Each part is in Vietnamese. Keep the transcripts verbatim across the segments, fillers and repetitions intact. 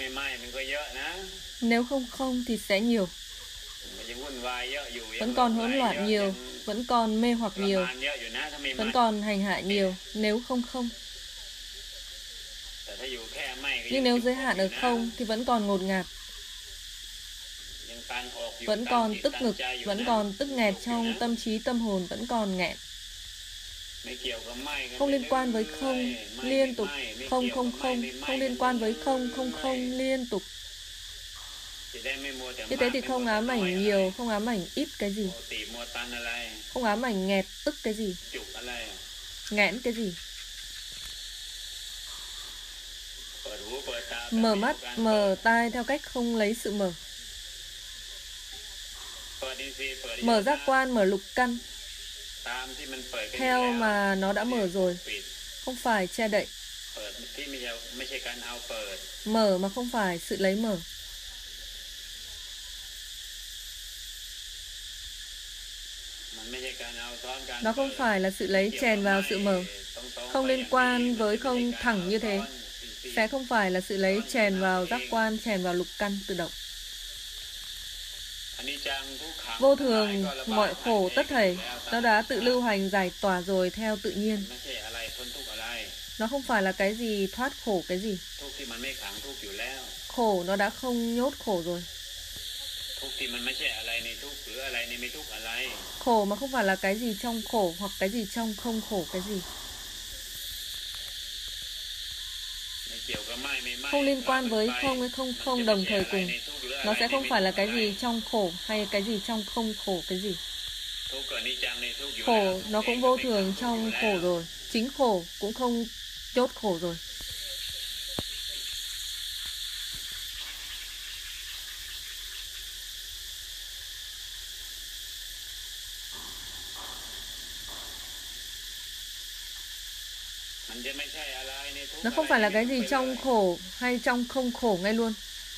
Nếu không không thì sẽ nhiều. Vẫn còn hỗn loạn nhiều, vẫn còn mê hoặc nhiều, vẫn còn hành hạ nhiều. Nếu không không. Nhưng nếu giới hạn ở không thì vẫn còn ngột ngạt, vẫn còn tức ngực, vẫn còn tức nghẹt trong tâm trí tâm hồn, vẫn còn nghẹn. Không liên quan với không, liên tục. Không không không, không liên quan với không, không không, liên tục. Như thế thì không ám ảnh nhiều, không ám ảnh ít cái gì. Không ám ảnh nghẹt, tức cái gì. Nghẽn cái gì. Mở mắt, mở tai theo cách không lấy sự mở. Mở giác quan, mở lục căn theo mà nó đã mở rồi, không phải che đậy. Mở mà không phải sự lấy mở. Nó không phải là sự lấy chèn vào sự mở. Không liên quan với không thẳng như thế. Sẽ không phải là sự lấy chèn vào giác quan, chèn vào lục căn tự động. Vô thường, mọi khổ tất thảy, nó đã tự lưu hành giải tỏa rồi theo tự nhiên. Nó không phải là cái gì thoát khổ cái gì. Khổ nó đã không nhốt khổ rồi. Khổ mà không phải là cái gì trong khổ hoặc cái gì trong không khổ cái gì. Không liên quan với không hay không không đồng thời cùng. Nó sẽ không phải là cái gì trong khổ hay cái gì trong không khổ cái gì. Khổ nó cũng vô thường trong khổ rồi. Chính khổ cũng không chốt khổ rồi. Nó không phải là cái gì trong khổ hay trong không khổ ngay luôn.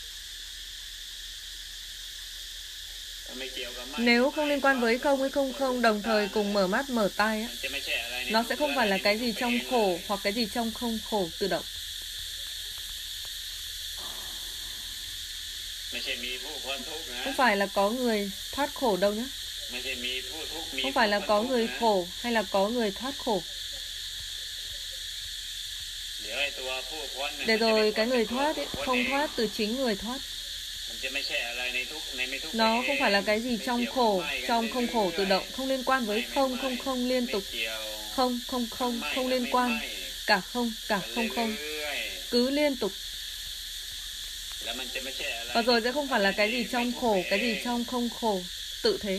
Nếu không liên quan với không hay không không đồng thời cùng mở mắt mở tai á, nó sẽ không phải là cái gì trong khổ hoặc cái gì trong không khổ tự động. Không phải là có người thoát khổ đâu nhé. Không phải là có người khổ hay là có người thoát khổ. Để rồi cái người thoát ấy, không thoát từ chính người thoát. Nó không phải là cái gì trong khổ, trong không khổ tự động. Không liên quan với không, không không liên tục. Không, không không, không liên quan. Cả không, cả không không. Cứ liên tục. Và rồi sẽ không phải là cái gì trong khổ, cái gì trong không khổ. Tự thế.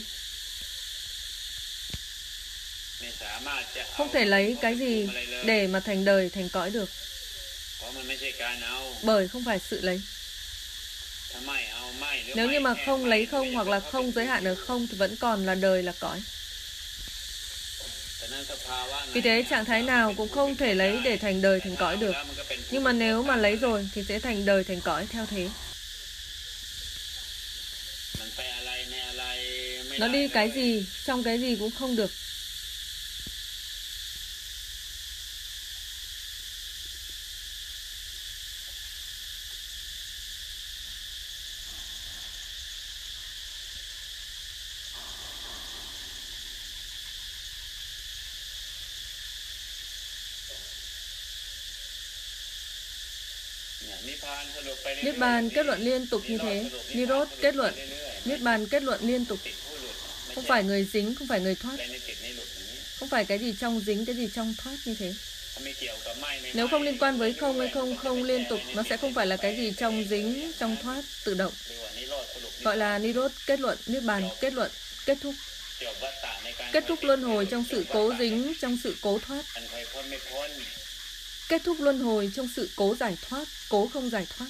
Không thể lấy cái gì để mà thành đời, thành cõi được. Bởi không phải sự lấy. Nếu như mà không lấy không hoặc là không giới hạn ở không thì vẫn còn là đời, là cõi. Vì thế trạng thái nào cũng không thể lấy để thành đời, thành cõi được. Nhưng mà nếu mà lấy rồi thì sẽ thành đời, thành cõi theo thế. Nó đi cái gì, trong cái gì cũng không được. Niết bàn kết luận liên tục như thế. Nirod kết luận. Niết bàn kết luận liên tục. Không phải người dính, không phải người thoát. Không phải cái gì trong dính, cái gì trong thoát như thế. Nếu không liên quan với không hay không không liên tục, nó sẽ không phải là cái gì trong dính, trong thoát, tự động. Gọi là Nirod kết luận, Niết bàn kết luận, kết thúc. Kết thúc luân hồi trong sự cố dính, trong sự cố thoát. Kết thúc luân hồi trong sự cố giải thoát, cố không giải thoát.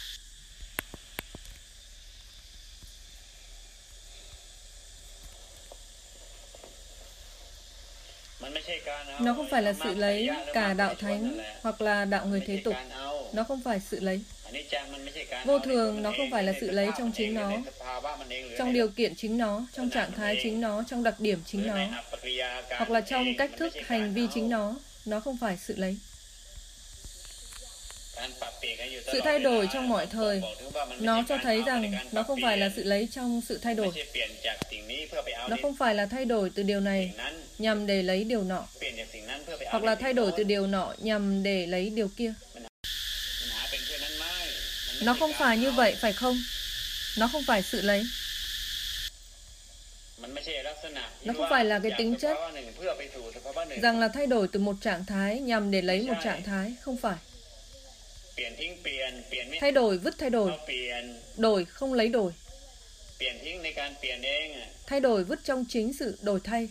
Nó không phải là sự lấy cả đạo thánh hoặc là đạo người thế tục. Nó không phải sự lấy. Vô thường nó không phải là sự lấy trong chính nó, trong điều kiện chính nó, trong trạng thái chính nó, trong đặc điểm chính nó, hoặc là trong cách thức hành vi chính nó. Nó không phải sự lấy. Sự thay đổi trong mọi thời, nó cho thấy rằng nó không phải là sự lấy trong sự thay đổi. Nó không phải là thay đổi từ điều này nhằm để lấy điều nọ, hoặc là thay đổi từ điều nọ nhằm để lấy điều kia. Nó không phải như vậy, phải không? Nó không phải sự lấy. Nó không phải là cái tính chất rằng là thay đổi từ một trạng thái nhằm để lấy một trạng thái. Không phải. Thay đổi, vứt thay đổi. Đổi, không lấy đổi. Thay đổi, vứt trong chính sự đổi thay.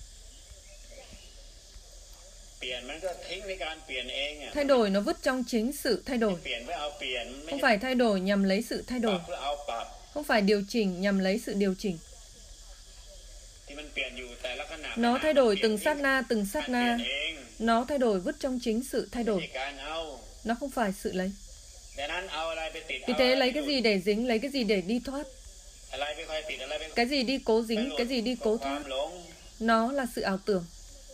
Thay đổi, nó vứt trong chính sự thay đổi. Không phải thay đổi nhằm lấy sự thay đổi. Không phải điều chỉnh nhằm lấy sự điều chỉnh. Nó thay đổi từng sát na, từng sát na. Nó thay đổi vứt trong chính sự thay đổi. Nó không phải sự lấy. Vì thế lấy cái gì để dính, lấy cái gì để đi thoát. Cái gì đi cố dính, cái gì đi cố thoát. Nó là sự ảo tưởng.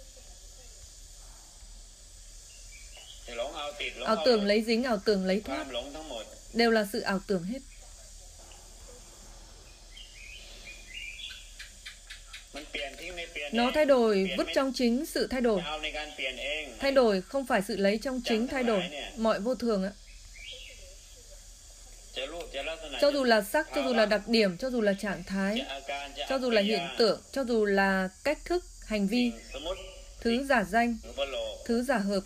Ảo tưởng lấy dính, ảo tưởng lấy thoát, đều là sự ảo tưởng hết. Nó thay đổi vứt trong chính sự thay đổi. Thay đổi không phải sự lấy trong chính thay đổi. Mọi vô thường á, cho dù là sắc, cho dù là đặc điểm, cho dù là trạng thái, cho dù là hiện tượng, cho dù là cách thức, hành vi, thứ giả danh, thứ giả hợp,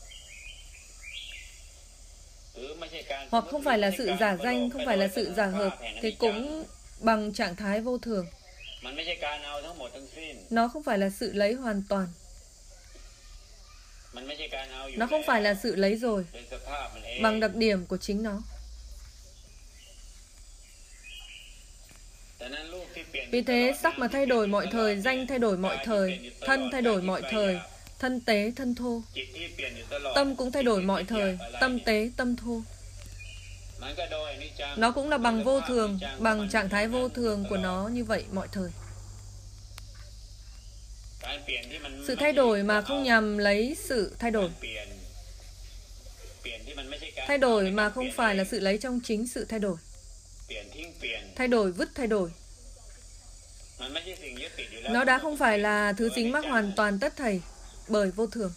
hoặc không phải là sự giả danh, không phải là sự giả hợp, thì cũng bằng trạng thái vô thường. Nó không phải là sự lấy hoàn toàn. Nó không phải là sự lấy rồi, bằng đặc điểm của chính nó. Vì thế, sắc mà thay đổi mọi thời, danh thay đổi mọi thời, thân thay đổi mọi thời, thân tế, thân thô. Tâm cũng thay đổi mọi thời, tâm tế, tâm thô. Nó cũng là bằng vô thường, bằng trạng thái vô thường của nó như vậy mọi thời. Sự thay đổi mà không nhằm lấy sự thay đổi. Thay đổi mà không phải là sự lấy trong chính sự thay đổi. Thay đổi, vứt thay đổi. Nó đã không phải là thứ dính mắc hoàn toàn tất thảy bởi vô thường.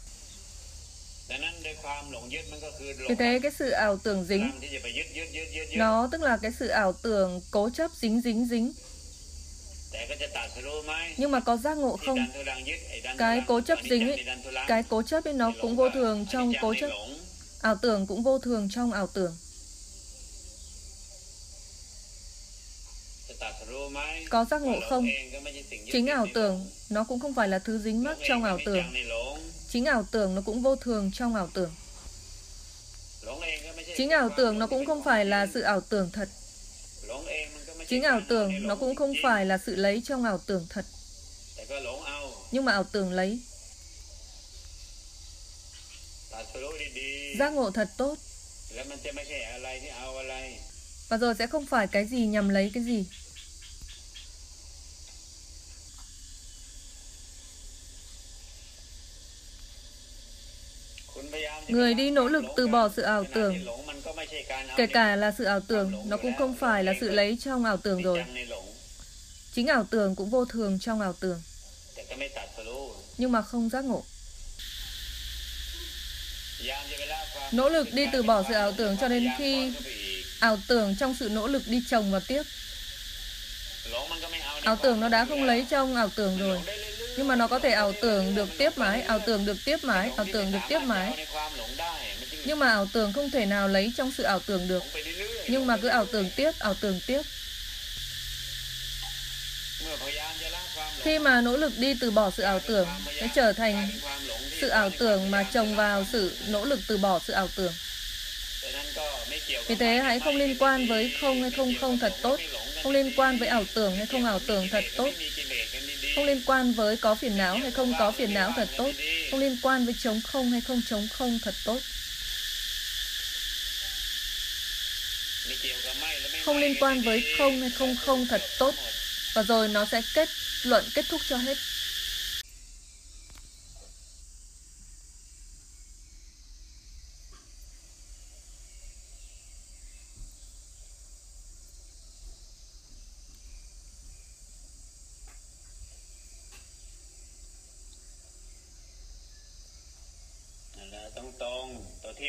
Vì thế cái sự ảo tưởng dính, nó tức là cái sự ảo tưởng cố chấp dính dính dính. Nhưng mà có giác ngộ không? Cái cố chấp dính ấy, cái cố chấp ấy nó cũng vô thường trong cố chấp. Ảo tưởng cũng vô thường trong ảo tưởng. Có giác ngộ không? Chính ảo tưởng nó cũng không phải là thứ dính mắc trong ảo tưởng. Chính ảo tưởng nó cũng vô thường trong ảo tưởng. Chính ảo tưởng nó cũng không phải là sự ảo tưởng thật. Chính ảo tưởng nó cũng không phải là sự lấy trong ảo tưởng thật. Nhưng mà ảo tưởng lấy. Giác ngộ thật tốt. Và rồi sẽ không phải cái gì nhằm lấy cái gì. Người đi nỗ lực từ bỏ sự ảo tưởng, kể cả là sự ảo tưởng, nó cũng không phải là sự lấy trong ảo tưởng rồi. Chính ảo tưởng cũng vô thường trong ảo tưởng, nhưng mà không giác ngộ. Nỗ lực đi từ bỏ sự ảo tưởng cho đến khi ảo tưởng trong sự nỗ lực đi chồng vào tiếp. Ảo tưởng nó đã không lấy trong ảo tưởng rồi, nhưng mà nó có thể ảo tưởng được tiếp mãi, ảo tưởng được tiếp mãi, ảo tưởng được tiếp mãi. Nhưng mà ảo tưởng không thể nào lấy trong sự ảo tưởng được. Nhưng mà cứ ảo tưởng tiếp, ảo tưởng tiếp. Khi mà nỗ lực đi từ bỏ sự ảo tưởng, sẽ trở thành sự ảo tưởng mà chồng vào sự nỗ lực từ bỏ sự ảo tưởng. Vì thế hãy không liên quan với không hay không không thật tốt, không liên quan với ảo tưởng hay không ảo tưởng thật tốt, không liên quan với có phiền não hay không có phiền não thật tốt, không liên quan với trống không hay không trống không thật tốt, không liên quan với không hay không không thật tốt. Và rồi nó sẽ kết luận, kết thúc cho hết.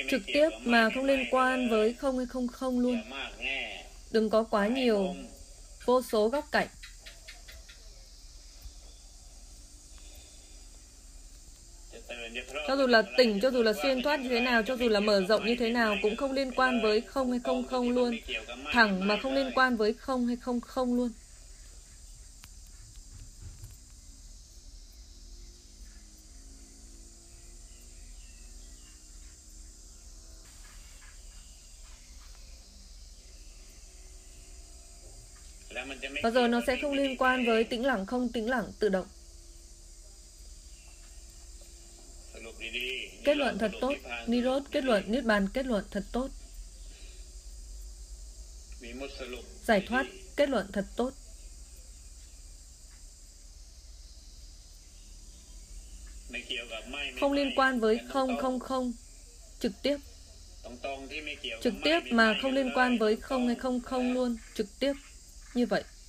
trực tiếp mà không liên quan với không hay không không luôn. Đừng có quá nhiều vô số góc cạnh. Cho dù là tỉnh, cho dù là xuyên thoát như thế nào, cho dù là mở rộng như thế nào, cũng không liên quan với không hay không không luôn. Thẳng mà không liên quan với không hay không không luôn. Và rồi nó sẽ không liên quan với tĩnh lặng không tĩnh lặng tự động. Kết luận thật tốt. Nirod kết luận, Niết bàn kết luận thật tốt. Giải thoát kết luận thật tốt. Không liên quan với không không không. Trực tiếp. Trực tiếp mà không liên quan với không hay không không luôn. Trực tiếp. Như vậy.